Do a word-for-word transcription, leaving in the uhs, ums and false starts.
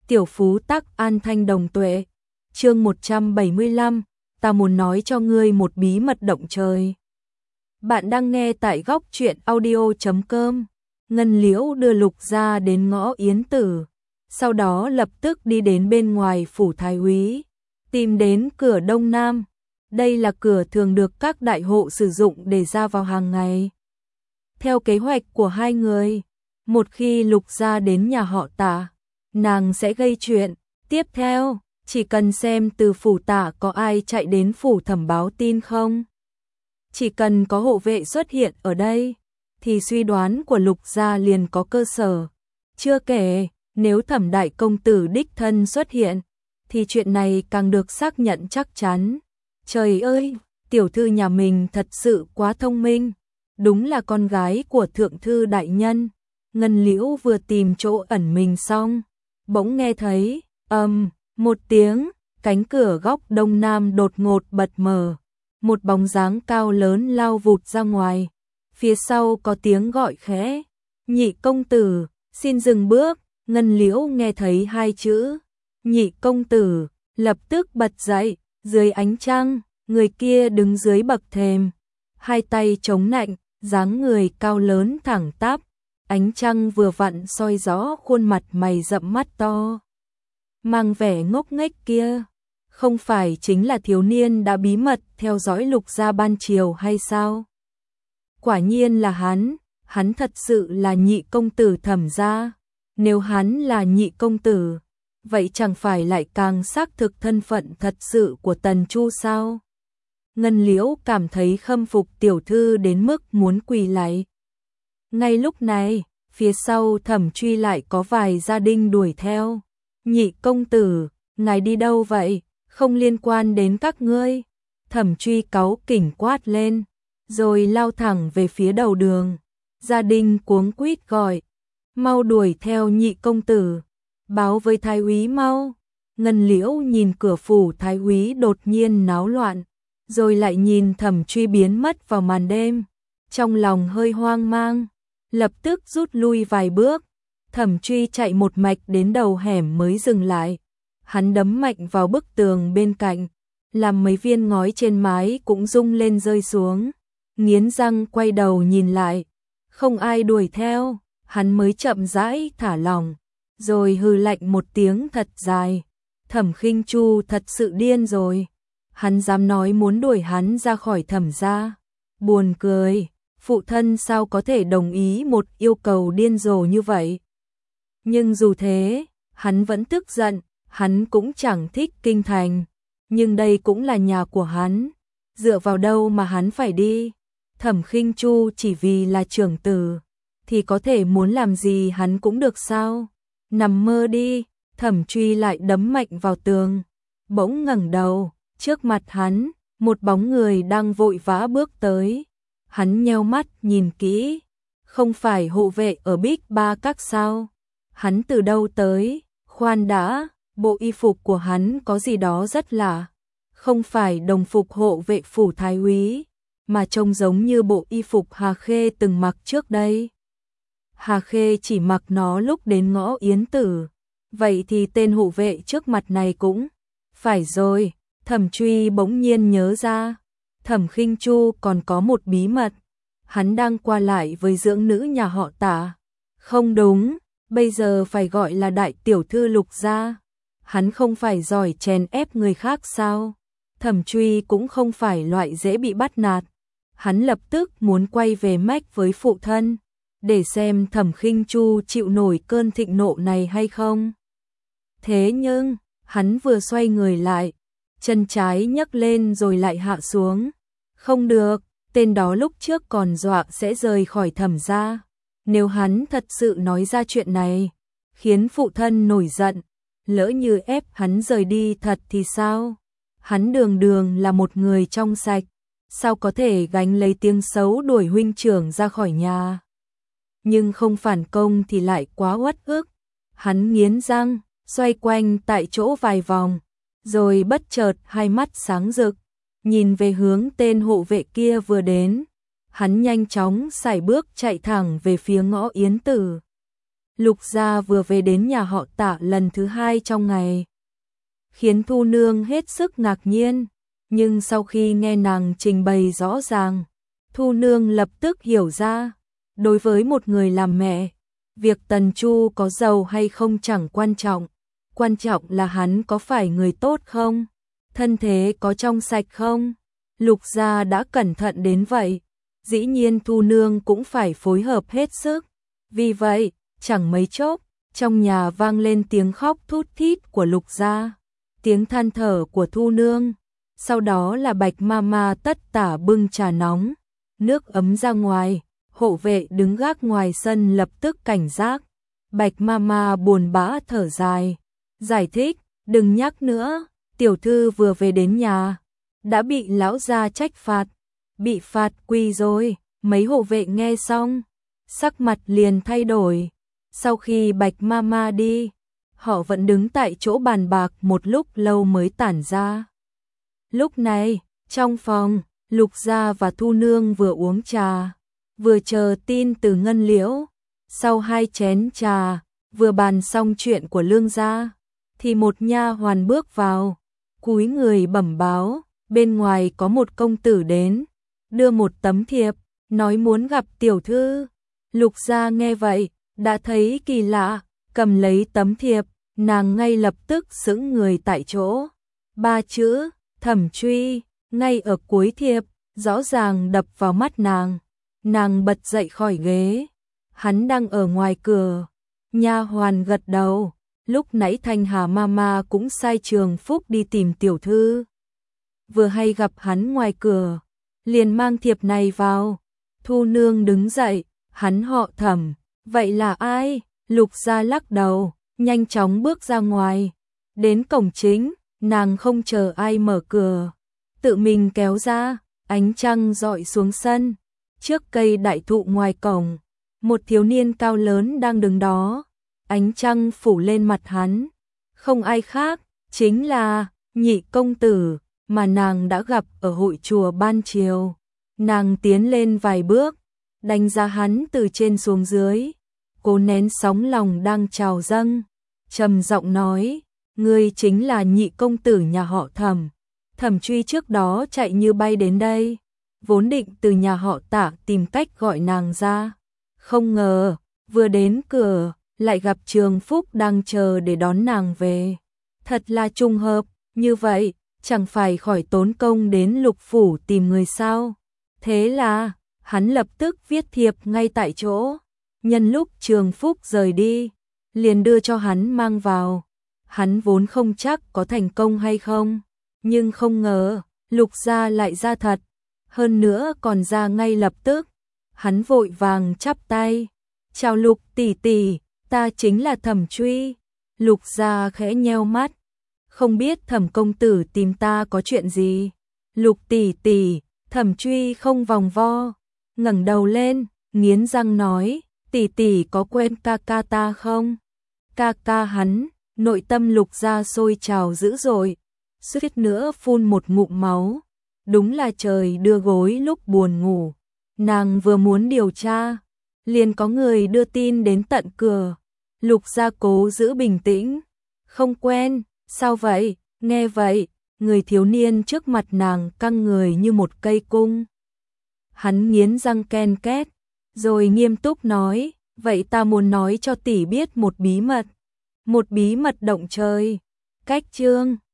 Tiểu phú tắc an thanh đồng tuệ. Chương một trăm bảy mươi lăm, ta muốn nói cho ngươi một bí mật động trời. Bạn đang nghe tại góc truyện audio chấm com. Ngân Liễu đưa Lục Gia đến ngõ Yến Tử, sau đó lập tức đi đến bên ngoài phủ thái úy, tìm đến cửa đông nam. Đây là cửa thường được các đại hộ sử dụng để ra vào hàng ngày. Theo kế hoạch của hai người, một khi Lục Gia đến nhà họ Tạ, nàng sẽ gây chuyện. Tiếp theo, chỉ cần xem từ phủ Tạ có ai chạy đến phủ Thẩm báo tin không. Chỉ cần có hộ vệ xuất hiện ở đây, thì suy đoán của Lục Gia liền có cơ sở. Chưa kể, nếu Thẩm đại công tử đích thân xuất hiện, thì chuyện này càng được xác nhận chắc chắn. Trời ơi, tiểu thư nhà mình thật sự quá thông minh, đúng là con gái của thượng thư đại nhân. Ngân Liễu vừa tìm chỗ ẩn mình xong, bỗng nghe thấy ầm um, một tiếng, cánh cửa góc đông nam đột ngột bật mở, một bóng dáng cao lớn lao vụt ra ngoài. Phía sau có tiếng gọi khẽ, "Nhị công tử, xin dừng bước." Ngân Liễu nghe thấy hai chữ "Nhị công tử", lập tức bật dậy. Dưới ánh trăng, người kia đứng dưới bậc thềm, hai tay chống nạnh, dáng người cao lớn thẳng tắp. Ánh trăng vừa vặn soi rõ khuôn mặt mày rậm mắt to, mang vẻ ngốc nghếch kia. Không phải chính là thiếu niên đã bí mật theo dõi Lục Gia ban chiều hay sao? Quả nhiên là hắn, hắn thật sự là nhị công tử Thẩm gia. Nếu hắn là nhị công tử, vậy chẳng phải lại càng xác thực thân phận thật sự của Tần Chu sao? Ngân Liễu cảm thấy khâm phục tiểu thư đến mức muốn quỳ lạy. Ngay lúc này, phía sau Thẩm Truy lại có vài gia đình đuổi theo. "Nhị công tử, ngài đi đâu vậy? Không liên quan đến các ngươi." Thẩm Truy cáu kỉnh quát lên, rồi lao thẳng về phía đầu đường. Gia đình cuống quýt gọi, "Mau đuổi theo nhị công tử, báo với thái úy mau." Ngân Liễu nhìn cửa phủ thái úy đột nhiên náo loạn, rồi lại nhìn Thẩm Truy biến mất vào màn đêm, trong lòng hơi hoang mang, lập tức rút lui vài bước. Thẩm Truy chạy một mạch đến đầu hẻm mới dừng lại. Hắn đấm mạnh vào bức tường bên cạnh, làm mấy viên ngói trên mái cũng rung lên rơi xuống. Nghiến răng quay đầu nhìn lại, không ai đuổi theo, hắn mới chậm rãi thả lỏng, rồi hừ lạnh một tiếng thật dài. Thẩm Khinh Chu thật sự điên rồi, hắn dám nói muốn đuổi hắn ra khỏi Thẩm gia. Buồn cười, phụ thân sao có thể đồng ý một yêu cầu điên rồ như vậy. Nhưng dù thế, hắn vẫn tức giận, hắn cũng chẳng thích kinh thành, nhưng đây cũng là nhà của hắn, dựa vào đâu mà hắn phải đi. Thẩm Khinh Chu chỉ vì là trưởng tử, thì có thể muốn làm gì hắn cũng được sao? Nằm mơ đi. Thẩm Truy lại đấm mạnh vào tường, bỗng ngẩng đầu, trước mặt hắn, một bóng người đang vội vã bước tới. Hắn nheo mắt nhìn kỹ, không phải hộ vệ ở Bích Ba Các sao? Hắn từ đâu tới? Khoan đã, bộ y phục của hắn có gì đó rất lạ, không phải đồng phục hộ vệ phủ thái úy, mà trông giống như bộ y phục Hà Khê từng mặc trước đây. Hà Khê chỉ mặc nó lúc đến ngõ Yến Tử, vậy thì tên hộ vệ trước mặt này cũng phải rồi. Thẩm Truy bỗng nhiên nhớ ra, Thẩm Khinh Chu còn có một bí mật, hắn đang qua lại với dưỡng nữ nhà họ Tạ. Không đúng, bây giờ phải gọi là đại tiểu thư Lục gia. Hắn không phải giỏi chèn ép người khác sao? Thẩm Truy cũng không phải loại dễ bị bắt nạt. Hắn lập tức muốn quay về mách với phụ thân, để xem Thẩm Khinh Chu chịu nổi cơn thịnh nộ này hay không. Thế nhưng, hắn vừa xoay người lại, chân trái nhấc lên rồi lại hạ xuống. Không được, tên đó lúc trước còn dọa sẽ rời khỏi Thẩm gia. Nếu hắn thật sự nói ra chuyện này, khiến phụ thân nổi giận, lỡ như ép hắn rời đi thật thì sao? Hắn đường đường là một người trong sạch, sao có thể gánh lấy tiếng xấu đuổi huynh trưởng ra khỏi nhà? Nhưng không phản công thì lại quá uất ức. Hắn nghiến răng, xoay quanh tại chỗ vài vòng, rồi bất chợt hai mắt sáng rực, nhìn về hướng tên hộ vệ kia vừa đến. Hắn nhanh chóng sải bước chạy thẳng về phía ngõ Yến Tử. Lục gia vừa về đến nhà họ Tạ lần thứ hai trong ngày, khiến Thu Nương hết sức ngạc nhiên, nhưng sau khi nghe nàng trình bày rõ ràng, Thu Nương lập tức hiểu ra, đối với một người làm mẹ, việc Tần Chu có giàu hay không chẳng quan trọng, quan trọng là hắn có phải người tốt không, thân thế có trong sạch không. Lục gia đã cẩn thận đến vậy, dĩ nhiên Thu Nương cũng phải phối hợp hết sức. Vì vậy, chẳng mấy chốc, trong nhà vang lên tiếng khóc thút thít của Lục gia, tiếng than thở của Thu Nương, sau đó là Bạch Mama tất tả bưng trà nóng, nước ấm ra ngoài, hộ vệ đứng gác ngoài sân lập tức cảnh giác. Bạch Mama buồn bã thở dài, giải thích, đừng nhắc nữa, tiểu thư vừa về đến nhà, đã bị lão gia trách phạt, bị phạt quỳ rồi. Mấy hộ vệ nghe xong, sắc mặt liền thay đổi. Sau khi Bạch Mama đi, họ vẫn đứng tại chỗ bàn bạc một lúc lâu mới tản ra. Lúc này, trong phòng, Lục gia và Thu Nương vừa uống trà, vừa chờ tin từ Ngân Liễu. Sau hai chén trà, vừa bàn xong chuyện của Lương gia, thì một nha hoàn bước vào, cúi người bẩm báo, bên ngoài có một công tử đến, đưa một tấm thiệp, nói muốn gặp tiểu thư. Lục gia nghe vậy, đã thấy kỳ lạ, cầm lấy tấm thiệp, nàng ngay lập tức sững người tại chỗ. Ba chữ, Thẩm Truy, ngay ở cuối thiệp, rõ ràng đập vào mắt nàng. Nàng bật dậy khỏi ghế, hắn đang ở ngoài cửa. Nha hoàn gật đầu, lúc nãy Thanh Hà Mama cũng sai Trường Phúc đi tìm tiểu thư. Vừa hay gặp hắn ngoài cửa, liền mang thiệp này vào. Thu Nương đứng dậy, hắn họ Thẩm, vậy là ai? Lục gia lắc đầu, nhanh chóng bước ra ngoài. Đến cổng chính, nàng không chờ ai mở cửa, tự mình kéo ra, ánh trăng rọi xuống sân. Trước cây đại thụ ngoài cổng, một thiếu niên cao lớn đang đứng đó, ánh trăng phủ lên mặt hắn. Không ai khác, chính là Nhị công tử mà nàng đã gặp ở hội chùa ban chiều. Nàng tiến lên vài bước, đánh giá hắn từ trên xuống dưới, cố nén sóng lòng đang trào dâng, trầm giọng nói, ngươi chính là Nhị công tử nhà họ Thẩm. Thẩm Truy trước đó chạy như bay đến đây, vốn định từ nhà họ Tạ tìm cách gọi nàng ra, không ngờ vừa đến cửa lại gặp Trường Phúc đang chờ để đón nàng về. Thật là trùng hợp, như vậy chẳng phải khỏi tốn công đến Lục phủ tìm người sao? Thế là hắn lập tức viết thiệp ngay tại chỗ, nhân lúc Trường Phúc rời đi, liền đưa cho hắn mang vào. Hắn vốn không chắc có thành công hay không, nhưng không ngờ Lục gia lại ra thật, hơn nữa còn ra ngay lập tức. Hắn vội vàng chắp tay, chào Lục tỷ tỷ, ta chính là Thẩm Truy. Lục gia khẽ nheo mắt, không biết Thẩm công tử tìm ta có chuyện gì. Lục tỷ tỷ, Thẩm Truy không vòng vo, ngẩng đầu lên, nghiến răng nói, tỷ tỷ có quen ca ca ta không? Ca ca hắn. Nội tâm Lục gia sôi trào dữ dội, suýt nữa phun một ngụm máu. Đúng là trời đưa gối lúc buồn ngủ. Nàng vừa muốn điều tra, liền có người đưa tin đến tận cửa. Lục gia cố giữ bình tĩnh. Không quen, sao vậy? Nghe vậy, người thiếu niên trước mặt nàng căng người như một cây cung. Hắn nghiến răng ken két, rồi nghiêm túc nói, vậy ta muốn nói cho tỷ biết một bí mật. Một bí mật động trời. Cách chương